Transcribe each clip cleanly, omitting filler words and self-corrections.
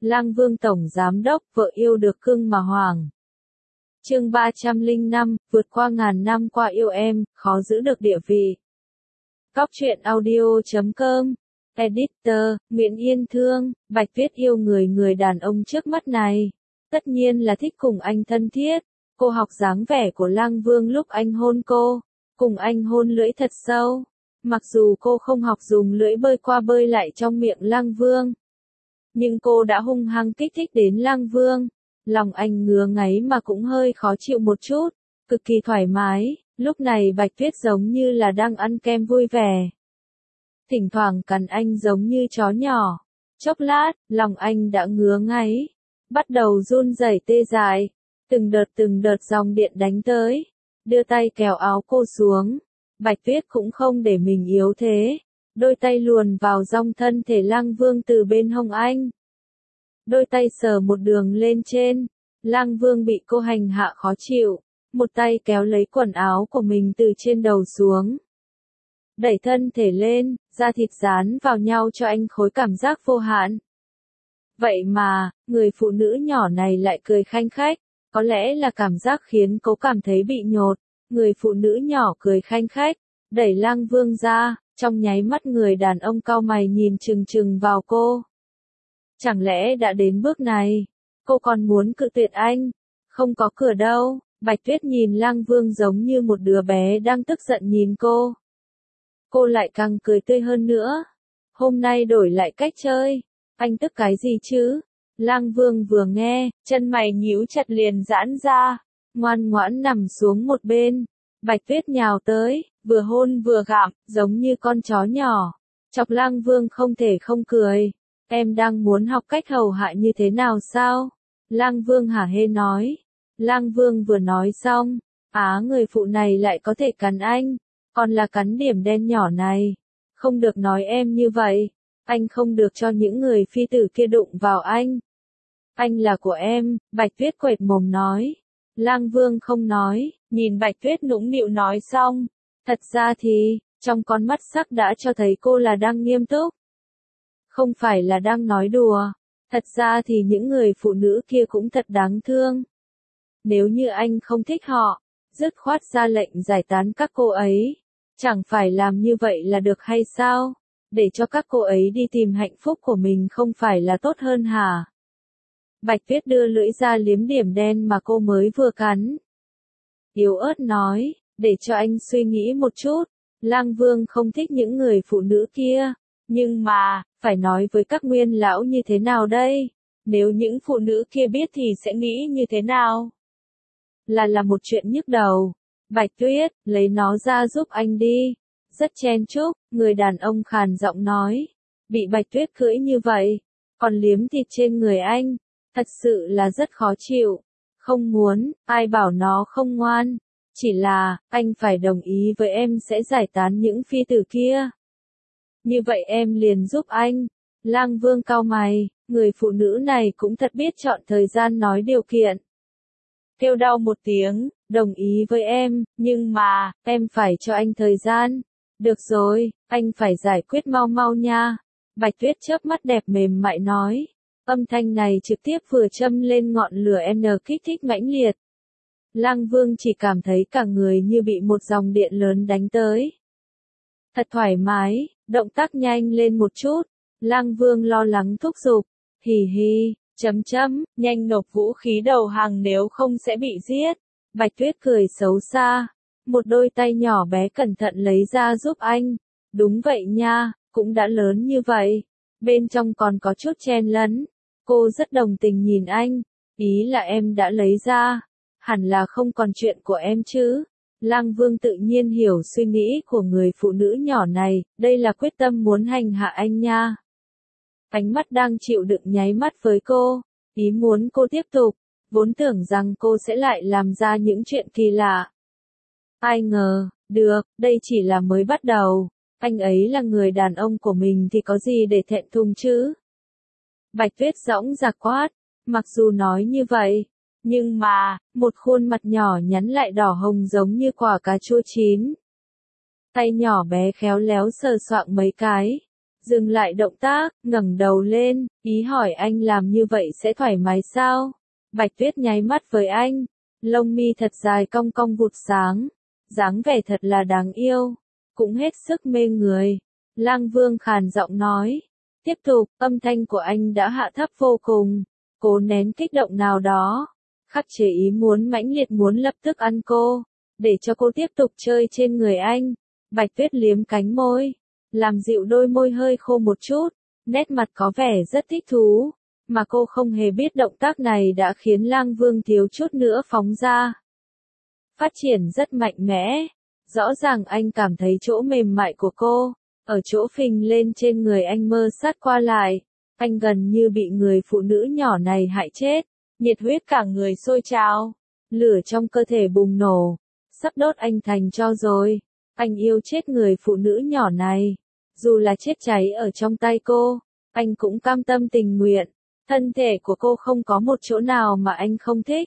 Lang Vương Tổng Giám Đốc, vợ yêu được cưng mà hoàng. Chương 305, vượt qua ngàn năm qua yêu em, khó giữ được địa vị. Cóc truyện audio.com. Editor, Nguyễn Yên Thương. Bạch Tuyết yêu người đàn ông trước mắt này. Tất nhiên là thích cùng anh thân thiết. Cô học dáng vẻ của Lang Vương lúc anh hôn cô. Cùng anh hôn lưỡi thật sâu. Mặc dù cô không học dùng lưỡi bơi qua bơi lại trong miệng Lang Vương, nhưng cô đã hung hăng kích thích đến Lang Vương. Lòng anh ngứa ngáy mà cũng hơi khó chịu một chút, cực kỳ thoải mái. Lúc này Bạch Tuyết giống như là đang ăn kem vui vẻ. Thỉnh thoảng cắn anh giống như chó nhỏ. Chốc lát, lòng anh đã ngứa ngáy, bắt đầu run rẩy tê dại. Từng đợt dòng điện đánh tới, đưa tay kéo áo cô xuống. Bạch Tuyết cũng không để mình yếu thế. Đôi tay luồn vào trong thân thể Lang Vương từ bên hông anh. Đôi tay sờ một đường lên trên. Lang Vương bị cô hành hạ khó chịu. Một tay kéo lấy quần áo của mình từ trên đầu xuống. Đẩy thân thể lên, da thịt dán vào nhau cho anh khối cảm giác vô hạn. Vậy mà, người phụ nữ nhỏ này lại cười khanh khách. Có lẽ là cảm giác khiến cô cảm thấy bị nhột. Người phụ nữ nhỏ cười khanh khách, đẩy Lang Vương ra. Trong nháy mắt người đàn ông cau mày nhìn chừng chừng vào cô. Chẳng lẽ đã đến bước này, cô còn muốn cự tuyệt anh? Không có cửa đâu. Bạch Tuyết nhìn Lang Vương giống như một đứa bé đang tức giận nhìn cô. Cô lại càng cười tươi hơn nữa. Hôm nay đổi lại cách chơi. Anh tức cái gì chứ? Lang Vương vừa nghe, chân mày nhíu chặt liền giãn ra, ngoan ngoãn nằm xuống một bên. Bạch Tuyết nhào tới, vừa hôn vừa gặm, giống như con chó nhỏ. Chọc Lang Vương không thể không cười. Em đang muốn học cách hầu hạ như thế nào sao? Lang Vương hả hê nói. Lang Vương vừa nói xong, người phụ này lại có thể cắn anh, còn là cắn điểm đen nhỏ này. Không được nói em như vậy, anh không được cho những người phi tử kia đụng vào anh. Anh là của em, Bạch Tuyết quệt mồm nói. Lang Vương không nói, nhìn Bạch Tuyết nũng nịu nói xong. Thật ra thì, trong con mắt sắc đã cho thấy cô là đang nghiêm túc. Không phải là đang nói đùa. Thật ra thì những người phụ nữ kia cũng thật đáng thương. Nếu như anh không thích họ, dứt khoát ra lệnh giải tán các cô ấy. Chẳng phải làm như vậy là được hay sao? Để cho các cô ấy đi tìm hạnh phúc của mình không phải là tốt hơn hả? Bạch Tuyết đưa lưỡi ra liếm điểm đen mà cô mới vừa cắn. Yếu ớt nói, để cho anh suy nghĩ một chút. Lang Vương không thích những người phụ nữ kia. Nhưng mà, phải nói với các nguyên lão như thế nào đây? Nếu những phụ nữ kia biết thì sẽ nghĩ như thế nào? Là một chuyện nhức đầu. Bạch Tuyết, lấy nó ra giúp anh đi. Rất chen chúc, người đàn ông khàn giọng nói. Bị Bạch Tuyết cưỡi như vậy, còn liếm thịt trên người anh. Thật sự là rất khó chịu. Không muốn, ai bảo nó không ngoan. Chỉ là, anh phải đồng ý với em sẽ giải tán những phi tử kia. Như vậy em liền giúp anh. Lang Vương cau mày, người phụ nữ này cũng thật biết chọn thời gian nói điều kiện. Kêu đau một tiếng, đồng ý với em, nhưng mà, em phải cho anh thời gian. Được rồi, anh phải giải quyết mau mau nha. Bạch Tuyết chớp mắt đẹp mềm mại nói. Âm thanh này trực tiếp vừa châm lên ngọn lửa kích thích mãnh liệt. Lang Vương chỉ cảm thấy cả người như bị một dòng điện lớn đánh tới. Thật thoải mái, động tác nhanh lên một chút. Lang Vương lo lắng thúc giục. Hì hì, nhanh nộp vũ khí đầu hàng nếu không sẽ bị giết. Bạch Tuyết cười xấu xa. Một đôi tay nhỏ bé cẩn thận lấy ra giúp anh. Đúng vậy nha, cũng đã lớn như vậy. Bên trong còn có chút chen lấn. Cô rất đồng tình nhìn anh. Ý là em đã lấy ra. Hẳn là không còn chuyện của em chứ. Lang Vương tự nhiên hiểu suy nghĩ của người phụ nữ nhỏ này. Đây là quyết tâm muốn hành hạ anh nha. Ánh mắt đang chịu đựng nháy mắt với cô. Ý muốn cô tiếp tục. Vốn tưởng rằng cô sẽ lại làm ra những chuyện kỳ lạ. Ai ngờ, được, đây chỉ là mới bắt đầu. Anh ấy là người đàn ông của mình thì có gì để thẹn thùng chứ? Bạch Tuyết dõng dạc quát. Mặc dù nói như vậy, nhưng mà, một khuôn mặt nhỏ nhắn lại đỏ hồng giống như quả cà chua chín. Tay nhỏ bé khéo léo sờ soạng mấy cái. dừng lại động tác, ngẩng đầu lên, ý hỏi anh làm như vậy sẽ thoải mái sao? Bạch Tuyết nháy mắt với anh, lông mi thật dài cong cong vụt sáng, dáng vẻ thật là đáng yêu, cũng hết sức mê người. Lang Vương khàn giọng nói, tiếp tục, âm thanh của anh đã hạ thấp vô cùng, cố nén kích động nào đó, khắc chế ý muốn mãnh liệt muốn lập tức ăn cô, để cho cô tiếp tục chơi trên người anh. Bạch Tuyết liếm cánh môi, làm dịu đôi môi hơi khô một chút, nét mặt có vẻ rất thích thú, mà cô không hề biết động tác này đã khiến Lang Vương thiếu chút nữa phóng ra. Phát triển rất mạnh mẽ, rõ ràng anh cảm thấy chỗ mềm mại của cô, ở chỗ phình lên trên người anh mơ sát qua lại, anh gần như bị người phụ nữ nhỏ này hại chết, nhiệt huyết cả người sôi trào, lửa trong cơ thể bùng nổ, sắp đốt anh thành tro rồi. Anh yêu chết người phụ nữ nhỏ này, dù là chết cháy ở trong tay cô, anh cũng cam tâm tình nguyện, thân thể của cô không có một chỗ nào mà anh không thích.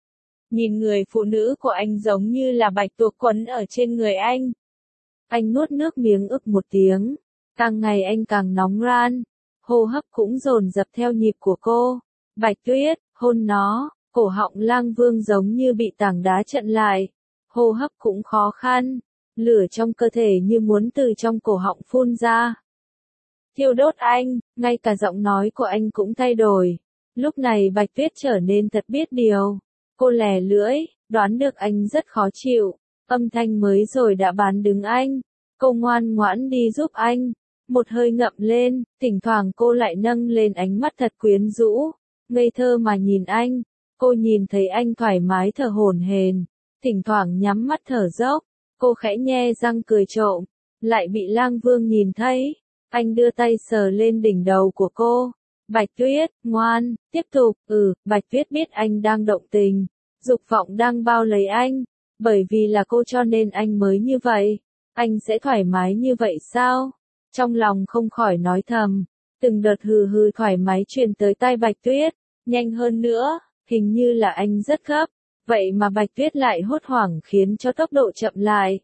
Nhìn người phụ nữ của anh giống như là bạch tuộc quấn ở trên người anh. Anh nuốt nước miếng ức một tiếng, càng ngày anh càng nóng ran, hô hấp cũng dồn dập theo nhịp của cô. Bạch Tuyết, hôn nó, cổ họng Lang Vương giống như bị tảng đá chặn lại, hô hấp cũng khó khăn, lửa trong cơ thể như muốn từ trong cổ họng phun ra. Thiêu đốt anh, ngay cả giọng nói của anh cũng thay đổi. Lúc này Bạch Tuyết trở nên thật biết điều. Cô lè lưỡi, đoán được anh rất khó chịu, âm thanh mới rồi đã bán đứng anh. Cô ngoan ngoãn đi giúp anh, một hơi ngậm lên, thỉnh thoảng cô lại nâng lên ánh mắt thật quyến rũ, ngây thơ mà nhìn anh. Cô nhìn thấy anh thoải mái thở hổn hển, thỉnh thoảng nhắm mắt thở dốc, cô khẽ nhe răng cười trộm, lại bị Lang Vương nhìn thấy. Anh đưa tay sờ lên đỉnh đầu của cô. Bạch Tuyết, ngoan, tiếp tục, Bạch Tuyết biết anh đang động tình, dục vọng đang bao lấy anh, bởi vì là cô cho nên anh mới như vậy. Anh sẽ thoải mái như vậy sao? Trong lòng không khỏi nói thầm, từng đợt hừ hừ thoải mái truyền tới tai Bạch Tuyết, nhanh hơn nữa, hình như là anh rất gấp, vậy mà Bạch Tuyết lại hốt hoảng khiến cho tốc độ chậm lại.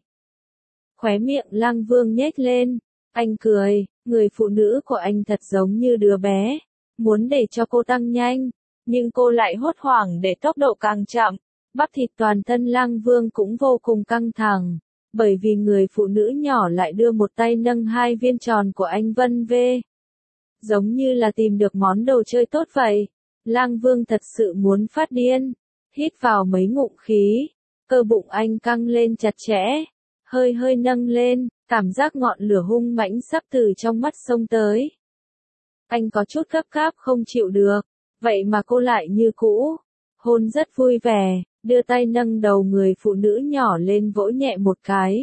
Khóe miệng Lang Vương nhếch lên, anh cười, người phụ nữ của anh thật giống như đứa bé, muốn để cho cô tăng nhanh, nhưng cô lại hốt hoảng để tốc độ càng chậm. Bắp thịt toàn thân Lang Vương cũng vô cùng căng thẳng, bởi vì người phụ nữ nhỏ lại đưa một tay nâng hai viên tròn của anh vân vê. Giống như là tìm được món đồ chơi tốt vậy. Lang Vương thật sự muốn phát điên, hít vào mấy ngụm khí, cơ bụng anh căng lên chặt chẽ, hơi hơi nâng lên, cảm giác ngọn lửa hung mãnh sắp từ trong mắt xông tới. Anh có chút gấp gáp không chịu được, vậy mà cô lại như cũ, hôn rất vui vẻ, đưa tay nâng đầu người phụ nữ nhỏ lên vỗ nhẹ một cái.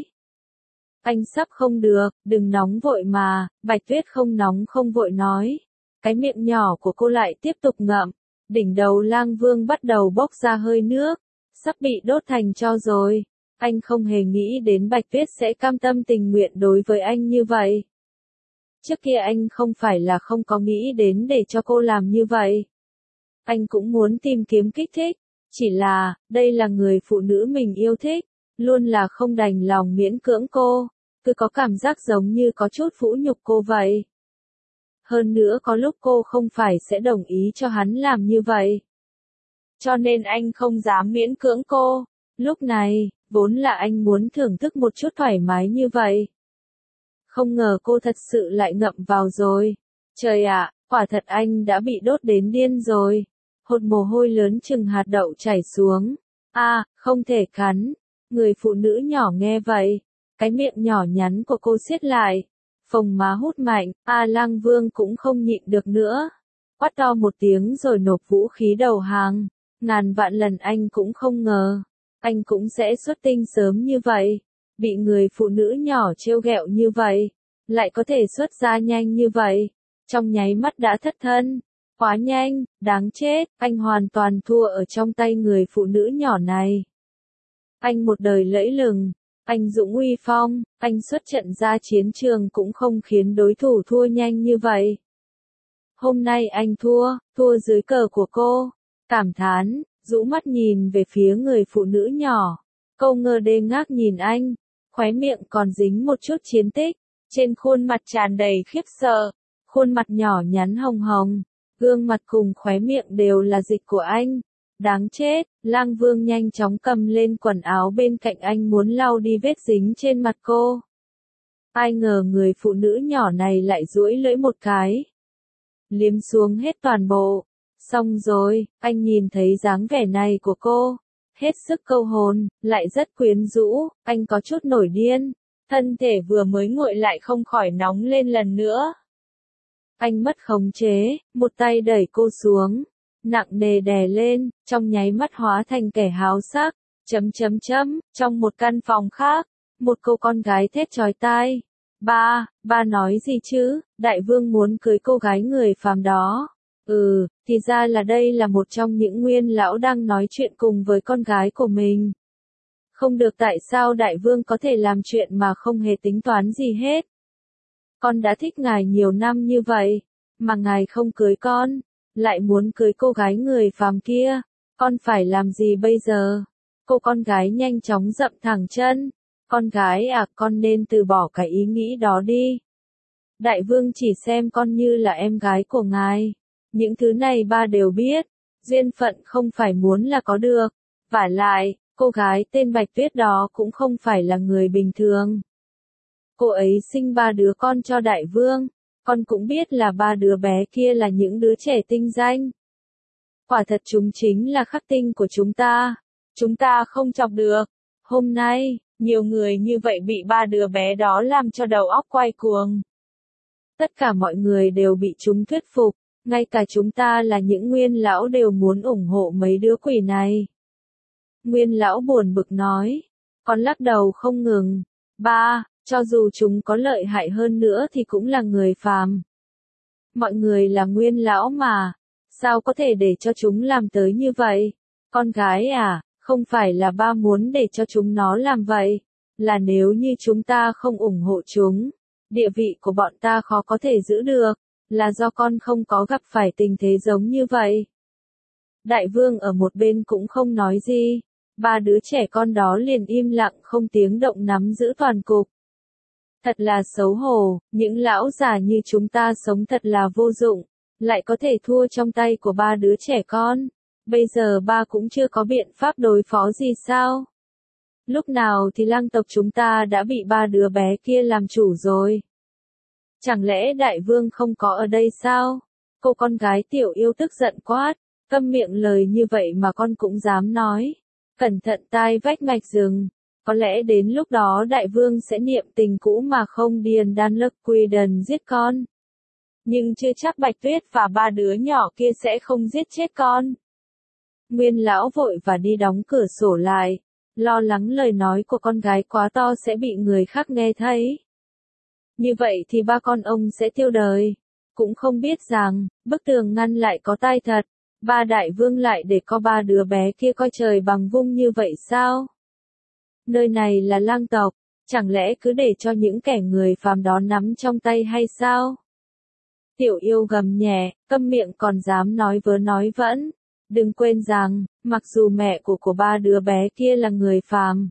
Anh sắp không được, đừng nóng vội mà, Bạch Tuyết không nóng không vội nói. Cái miệng nhỏ của cô lại tiếp tục ngậm, đỉnh đầu Lang Vương bắt đầu bốc ra hơi nước, sắp bị đốt thành tro rồi. Anh không hề nghĩ đến Bạch Tuyết sẽ cam tâm tình nguyện đối với anh như vậy. Trước kia anh không phải là không có nghĩ đến để cho cô làm như vậy. Anh cũng muốn tìm kiếm kích thích, chỉ là, đây là người phụ nữ mình yêu thích, luôn là không đành lòng miễn cưỡng cô, cứ có cảm giác giống như có chút phũ nhục cô vậy. Hơn nữa có lúc cô không phải sẽ đồng ý cho hắn làm như vậy. Cho nên anh không dám miễn cưỡng cô. Lúc này, vốn là anh muốn thưởng thức một chút thoải mái như vậy. Không ngờ cô thật sự lại ngậm vào rồi. Trời ạ, quả thật anh đã bị đốt đến điên rồi. Hột mồ hôi lớn chừng hạt đậu chảy xuống. Không thể cắn. Người phụ nữ nhỏ nghe vậy. Cái miệng nhỏ nhắn của cô siết lại. Phồng má hút mạnh. Lang Vương cũng không nhịn được nữa. Quát to một tiếng rồi nộp vũ khí đầu hàng. Ngàn vạn lần anh cũng không ngờ. Anh cũng sẽ xuất tinh sớm như vậy. Bị người phụ nữ nhỏ trêu ghẹo như vậy. Lại có thể xuất ra nhanh như vậy. Trong nháy mắt đã thất thân. Quá nhanh, đáng chết, anh hoàn toàn thua ở trong tay người phụ nữ nhỏ này. Anh một đời lẫy lừng, anh dũng uy phong, anh xuất trận ra chiến trường cũng không khiến đối thủ thua nhanh như vậy. Hôm nay anh thua dưới cờ của cô. Cảm thán, rũ mắt nhìn về phía người phụ nữ nhỏ. Cô ngơ đê ngác nhìn anh, khóe miệng còn dính một chút chiến tích. trên khuôn mặt tràn đầy khiếp sợ, khuôn mặt nhỏ nhắn hồng hồng, gương mặt cùng khóe miệng đều là dịch của anh. Đáng chết, Lang Vương nhanh chóng cầm lên quần áo bên cạnh anh muốn lau đi vết dính trên mặt cô. Ai ngờ người phụ nữ nhỏ này lại duỗi lưỡi một cái, liếm xuống hết toàn bộ. Xong rồi, anh nhìn thấy dáng vẻ này của cô, hết sức câu hồn, lại rất quyến rũ, anh có chút nổi điên, thân thể vừa mới nguội lại không khỏi nóng lên lần nữa. Anh mất khống chế, một tay đẩy cô xuống, nặng nề đè lên, trong nháy mắt hóa thành kẻ háo sắc. Trong một căn phòng khác, một cô con gái thét chói tai. Ba nói gì chứ, đại vương muốn cưới cô gái người phàm đó. Thì ra là đây là một trong những nguyên lão đang nói chuyện cùng với con gái của mình. Không được, tại sao đại vương có thể làm chuyện mà không hề tính toán gì hết? Con đã thích ngài nhiều năm như vậy, mà ngài không cưới con, lại muốn cưới cô gái người phàm kia, con phải làm gì bây giờ? Cô con gái nhanh chóng dậm thẳng chân. Con gái à, con nên từ bỏ cái ý nghĩ đó đi. Đại vương chỉ xem con như là em gái của ngài. Những thứ này ba đều biết, duyên phận không phải muốn là có được. Vả lại, cô gái tên Bạch Tuyết đó cũng không phải là người bình thường. Cô ấy sinh 3 đứa con cho đại vương, con cũng biết là 3 đứa bé kia là những đứa trẻ tinh danh. Quả thật chúng chính là khắc tinh của chúng ta không chọc được. Hôm nay, nhiều người như vậy bị 3 đứa bé đó làm cho đầu óc quay cuồng. Tất cả mọi người đều bị chúng thuyết phục, ngay cả chúng ta là những nguyên lão đều muốn ủng hộ mấy đứa quỷ này. Nguyên lão buồn bực nói, con lắc đầu không ngừng. Ba, cho dù chúng có lợi hại hơn nữa thì cũng là người phàm. Mọi người là nguyên lão mà, sao có thể để cho chúng làm tới như vậy? Con gái à, không phải là ba muốn để cho chúng nó làm vậy, là nếu như chúng ta không ủng hộ chúng, địa vị của bọn ta khó có thể giữ được, là do con không có gặp phải tình thế giống như vậy. Đại vương ở một bên cũng không nói gì, 3 đứa trẻ con đó liền im lặng không tiếng động nắm giữ toàn cục. Thật là xấu hổ, những lão già như chúng ta sống thật là vô dụng, lại có thể thua trong tay của 3 đứa trẻ con. Bây giờ ba cũng chưa có biện pháp đối phó gì sao? Lúc nào thì Lang tộc chúng ta đã bị 3 đứa bé kia làm chủ rồi? Chẳng lẽ đại vương không có ở đây sao? Cô con gái Tiểu Yêu tức giận quát, câm miệng, lời như vậy mà con cũng dám nói. Cẩn thận tai vách mạch rừng, có lẽ đến lúc đó đại vương sẽ niệm tình cũ mà không điền đan lực quy đần giết con. Nhưng chưa chắc Bạch Tuyết và 3 đứa nhỏ kia sẽ không giết chết con. Nguyên lão vội và đi đóng cửa sổ lại, lo lắng lời nói của con gái quá to sẽ bị người khác nghe thấy. Như vậy thì ba con ông sẽ tiêu đời. Cũng không biết rằng, bức tường ngăn lại có tai thật, ba đại vương lại để có 3 đứa bé kia coi trời bằng vung như vậy sao? Nơi này là Lang tộc, chẳng lẽ cứ để cho những kẻ người phàm đó nắm trong tay hay sao? Tiểu Yêu gầm nhẹ, câm miệng còn dám nói vớ nói vẩn. Đừng quên rằng, mặc dù mẹ của 3 đứa bé kia là người phàm,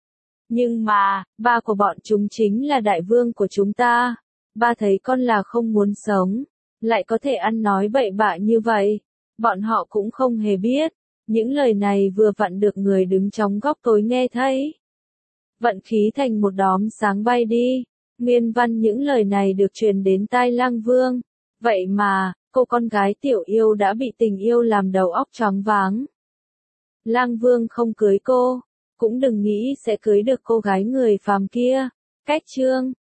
nhưng mà, ba của bọn chúng chính là đại vương của chúng ta. Ba thấy con là không muốn sống, lại có thể ăn nói bậy bạ như vậy. Bọn họ cũng không hề biết, những lời này vừa vặn được người đứng trong góc tối nghe thấy. Vận khí thành một đóm sáng bay đi, nguyên văn những lời này được truyền đến tai Lang Vương. Vậy mà, cô con gái Tiểu Yêu đã bị tình yêu làm đầu óc choáng váng. Lang Vương không cưới cô, cũng đừng nghĩ sẽ cưới được cô gái người phàm kia. Cách chương